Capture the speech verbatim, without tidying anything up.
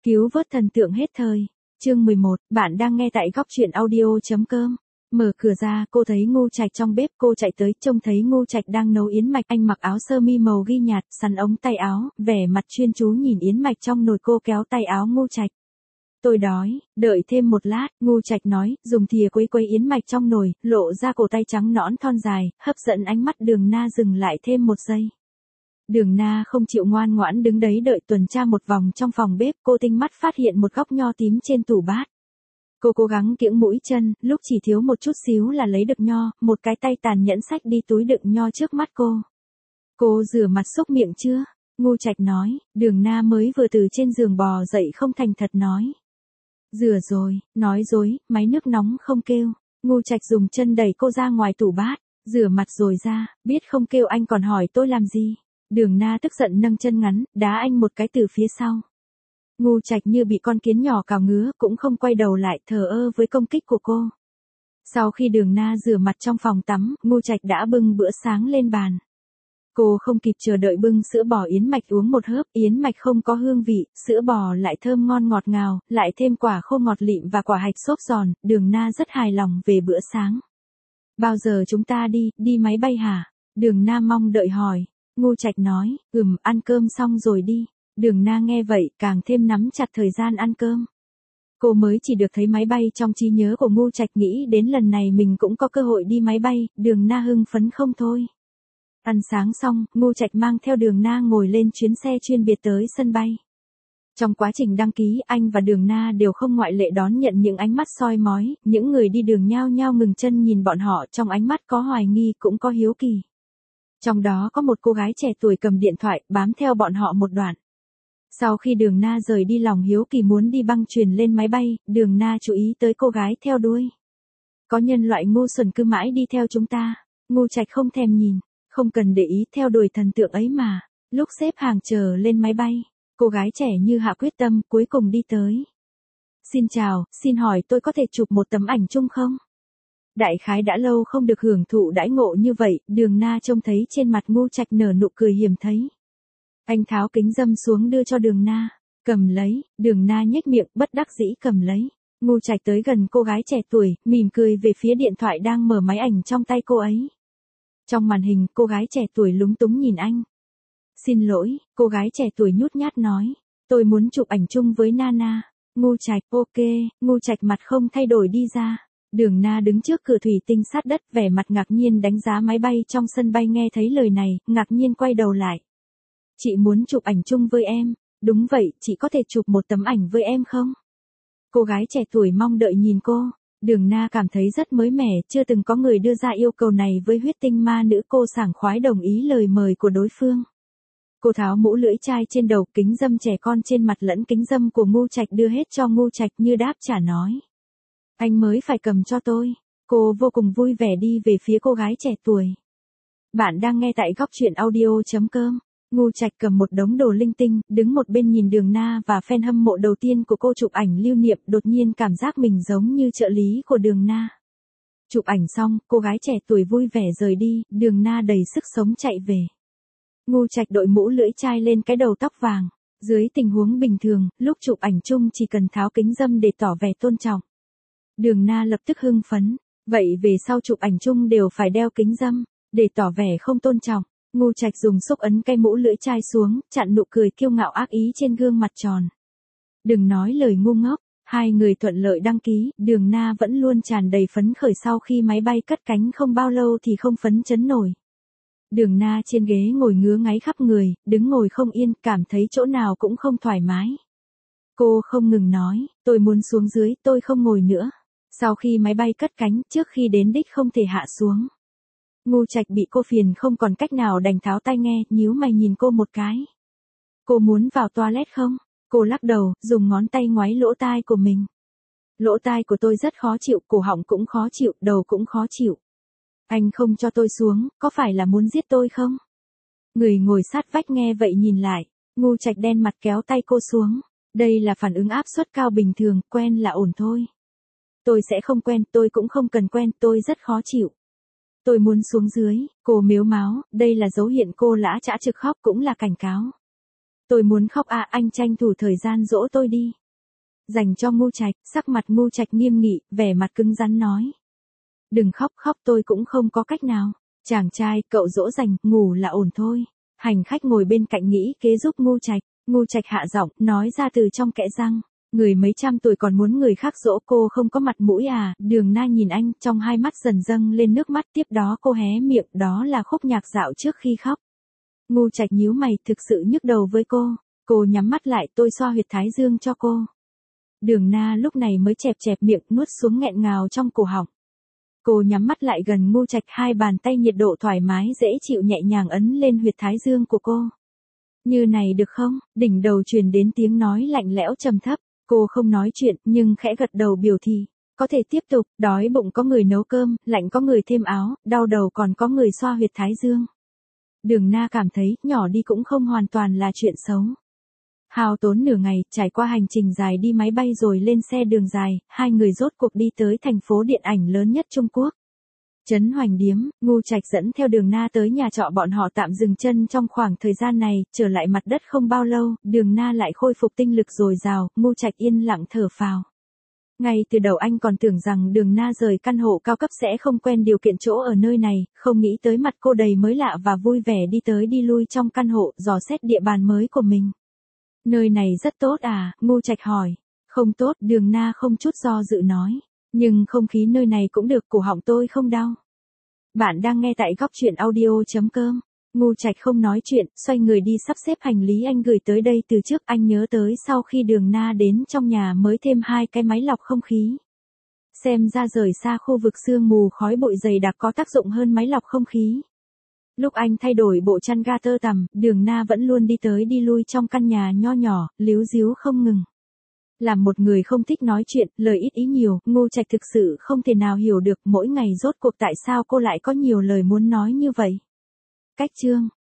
Cứu vớt thần tượng hết thời. Chương mười một, bạn đang nghe tại góc truyện audio.com. Mở cửa ra, cô thấy Ngô Trạch trong bếp, cô chạy tới, trông thấy Ngô Trạch đang nấu yến mạch, anh mặc áo sơ mi màu ghi nhạt, sắn ống tay áo, vẻ mặt chuyên chú nhìn yến mạch trong nồi, cô kéo tay áo Ngô Trạch. Tôi đói, đợi thêm một lát, Ngô Trạch nói, dùng thìa quấy quấy yến mạch trong nồi, lộ ra cổ tay trắng nõn thon dài, hấp dẫn ánh mắt Đường Na dừng lại thêm một giây. Đường Na không chịu ngoan ngoãn đứng đấy đợi tuần tra một vòng trong phòng bếp, cô tinh mắt phát hiện một góc nho tím trên tủ bát. Cô cố gắng kiễng mũi chân, lúc chỉ thiếu một chút xíu là lấy được nho, một cái tay tàn nhẫn xách đi túi đựng nho trước mắt cô. Cô rửa mặt xúc miệng chưa? Ngô Trạch nói. Đường Na mới vừa từ trên giường bò dậy không thành thật nói. Rửa rồi, nói dối, máy nước nóng không kêu. Ngô Trạch dùng chân đẩy cô ra ngoài tủ bát. Rửa mặt rồi ra, biết không kêu anh còn hỏi tôi làm gì? Đường Na tức giận nâng chân ngắn, đá anh một cái từ phía sau. Ngô Trạch như bị con kiến nhỏ cào ngứa, cũng không quay đầu lại, thờ ơ với công kích của cô. Sau khi Đường Na rửa mặt trong phòng tắm, Ngô Trạch đã bưng bữa sáng lên bàn. Cô không kịp chờ đợi bưng sữa bò yến mạch uống một hớp, yến mạch không có hương vị, sữa bò lại thơm ngon ngọt ngào, lại thêm quả khô ngọt lịm và quả hạch xốp giòn, Đường Na rất hài lòng về bữa sáng. Bao giờ chúng ta đi, đi máy bay hả? Đường Na mong đợi hỏi. Ngô Trạch nói, ừm, ăn cơm xong rồi đi. Đường Na nghe vậy, càng thêm nắm chặt thời gian ăn cơm. Cô mới chỉ được thấy máy bay trong trí nhớ của Ngô Trạch, nghĩ đến lần này mình cũng có cơ hội đi máy bay, Đường Na hưng phấn không thôi. Ăn sáng xong, Ngô Trạch mang theo Đường Na ngồi lên chuyến xe chuyên biệt tới sân bay. Trong quá trình đăng ký, anh và Đường Na đều không ngoại lệ đón nhận những ánh mắt soi mói, những người đi đường nhao nhao ngừng chân nhìn bọn họ, trong ánh mắt có hoài nghi cũng có hiếu kỳ. Trong đó có một cô gái trẻ tuổi cầm điện thoại, bám theo bọn họ một đoạn. Sau khi Đường Na rời đi, lòng hiếu kỳ muốn đi băng chuyền lên máy bay, Đường Na chú ý tới cô gái theo đuôi. Có nhân loại ngu xuẩn cứ mãi đi theo chúng ta. Ngô Trạch không thèm nhìn, không cần để ý, theo đuổi thần tượng ấy mà. Lúc xếp hàng chờ lên máy bay, cô gái trẻ như hạ quyết tâm, cuối cùng đi tới. Xin chào, xin hỏi tôi có thể chụp một tấm ảnh chung không? Đại khái đã lâu không được hưởng thụ đãi ngộ như vậy, Đường Na trông thấy trên mặt Ngô Trạch nở nụ cười hiếm thấy. Anh tháo kính râm xuống đưa cho Đường Na, cầm lấy, Đường Na nhếch miệng, bất đắc dĩ cầm lấy. Ngô Trạch tới gần cô gái trẻ tuổi, mỉm cười về phía điện thoại đang mở máy ảnh trong tay cô ấy. Trong màn hình, cô gái trẻ tuổi lúng túng nhìn anh. Xin lỗi, cô gái trẻ tuổi nhút nhát nói, tôi muốn chụp ảnh chung với Nana. Ngô Trạch, ok, Ngô Trạch mặt không thay đổi đi ra. Đường Na đứng trước cửa thủy tinh sát đất, vẻ mặt ngạc nhiên đánh giá máy bay trong sân bay, nghe thấy lời này, ngạc nhiên quay đầu lại. Chị muốn chụp ảnh chung với em. Đúng vậy, chị có thể chụp một tấm ảnh với em không? Cô gái trẻ tuổi mong đợi nhìn cô. Đường Na cảm thấy rất mới mẻ, chưa từng có người đưa ra yêu cầu này với huyết tinh ma nữ, cô sảng khoái đồng ý lời mời của đối phương. Cô tháo mũ lưỡi chai trên đầu, kính râm trẻ con trên mặt lẫn kính râm của Ngô Trạch đưa hết cho Ngô Trạch, như đáp trả nói. Anh mới phải cầm cho tôi. Cô vô cùng vui vẻ đi về phía cô gái trẻ tuổi. Bạn đang nghe tại góc truyện audio.com. Ngô Trạch cầm một đống đồ linh tinh, đứng một bên nhìn Đường Na và fan hâm mộ đầu tiên của cô chụp ảnh lưu niệm, đột nhiên cảm giác mình giống như trợ lý của Đường Na. Chụp ảnh xong, cô gái trẻ tuổi vui vẻ rời đi, Đường Na đầy sức sống chạy về. Ngô Trạch đội mũ lưỡi chai lên cái đầu tóc vàng. Dưới tình huống bình thường, lúc chụp ảnh chung chỉ cần tháo kính râm để tỏ vẻ tôn trọng. Đường Na lập tức hưng phấn. Vậy về sau chụp ảnh chung đều phải đeo kính râm, để tỏ vẻ không tôn trọng. Ngô Trạch dùng xúc ấn cái mũ lưỡi chai xuống, chặn nụ cười kiêu ngạo ác ý trên gương mặt tròn. Đừng nói lời ngu ngốc, hai người thuận lợi đăng ký, Đường Na vẫn luôn tràn đầy phấn khởi, sau khi máy bay cất cánh không bao lâu thì không phấn chấn nổi. Đường Na trên ghế ngồi ngứa ngáy khắp người, đứng ngồi không yên, cảm thấy chỗ nào cũng không thoải mái. Cô không ngừng nói, tôi muốn xuống dưới, tôi không ngồi nữa. Sau khi máy bay cất cánh, trước khi đến đích không thể hạ xuống. Ngô Trạch bị cô phiền không còn cách nào đành tháo tai nghe, nhíu mày nhìn cô một cái. Cô muốn vào toilet không? Cô lắc đầu, dùng ngón tay ngoáy lỗ tai của mình. Lỗ tai của tôi rất khó chịu, cổ họng cũng khó chịu, đầu cũng khó chịu. Anh không cho tôi xuống, có phải là muốn giết tôi không? Người ngồi sát vách nghe vậy nhìn lại, Ngô Trạch đen mặt kéo tay cô xuống. Đây là phản ứng áp suất cao bình thường, quen là ổn thôi. Tôi sẽ không quen, tôi cũng không cần quen, tôi rất khó chịu. Tôi muốn xuống dưới, cô mếu máo, đây là dấu hiện cô lã chã trực khóc, cũng là cảnh cáo. Tôi muốn khóc à, anh tranh thủ thời gian dỗ tôi đi. Dành cho Ngu Trạch, sắc mặt Ngu Trạch nghiêm nghị, vẻ mặt cứng rắn nói. Đừng khóc, khóc tôi cũng không có cách nào. Chàng trai, cậu dỗ dành, ngủ là ổn thôi. Hành khách ngồi bên cạnh nghĩ kế giúp Ngu Trạch. Ngu Trạch hạ giọng, nói ra từ trong kẽ răng. Người mấy trăm tuổi còn muốn người khác dỗ cô không có mặt mũi à. Đường Na nhìn anh, trong hai mắt dần dâng lên nước mắt, tiếp đó cô hé miệng, đó là khúc nhạc dạo trước khi khóc. Ngu Trạch nhíu mày, thực sự nhức đầu với cô. Cô nhắm mắt lại, tôi xoa huyệt thái dương cho cô. Đường Na lúc này mới chẹp chẹp miệng, nuốt xuống nghẹn ngào trong cổ họng. Cô nhắm mắt lại gần Ngu Trạch, hai bàn tay nhiệt độ thoải mái dễ chịu nhẹ nhàng ấn lên huyệt thái dương của cô. Như này được không? Đỉnh đầu truyền đến tiếng nói lạnh lẽo trầm thấp. Cô không nói chuyện, nhưng khẽ gật đầu biểu thị. Có thể tiếp tục, đói bụng có người nấu cơm, lạnh có người thêm áo, đau đầu còn có người xoa huyệt thái dương. Đường Na cảm thấy, nhỏ đi cũng không hoàn toàn là chuyện xấu. Hao tốn nửa ngày, trải qua hành trình dài đi máy bay rồi lên xe đường dài, hai người rốt cuộc đi tới thành phố điện ảnh lớn nhất Trung Quốc. Trấn Hoành Điếm, Ngu Trạch dẫn theo Đường Na tới nhà trọ bọn họ tạm dừng chân trong khoảng thời gian này, trở lại mặt đất không bao lâu, Đường Na lại khôi phục tinh lực dồi dào, Ngu Trạch yên lặng thở phào. Ngay từ đầu anh còn tưởng rằng Đường Na rời căn hộ cao cấp sẽ không quen điều kiện chỗ ở nơi này, không nghĩ tới mặt cô đầy mới lạ và vui vẻ đi tới đi lui trong căn hộ, dò xét địa bàn mới của mình. Nơi này rất tốt à, Ngu Trạch hỏi. Không tốt, Đường Na không chút do dự nói. Nhưng không khí nơi này cũng được, cổ họng tôi không đau. Bạn đang nghe tại góc truyện audio.com. Ngu Trạch không nói chuyện, xoay người đi sắp xếp hành lý anh gửi tới đây từ trước. Anh nhớ tới sau khi Đường Na đến trong nhà mới thêm hai cái máy lọc không khí. Xem ra rời xa khu vực sương mù khói bụi dày đặc có tác dụng hơn máy lọc không khí. Lúc anh thay đổi bộ chăn ga tơ tằm, Đường Na vẫn luôn đi tới đi lui trong căn nhà nho nhỏ, líu díu không ngừng. Làm một người không thích nói chuyện, lời ít ý nhiều, Ngu Trạch thực sự không thể nào hiểu được mỗi ngày rốt cuộc tại sao cô lại có nhiều lời muốn nói như vậy. Cách chương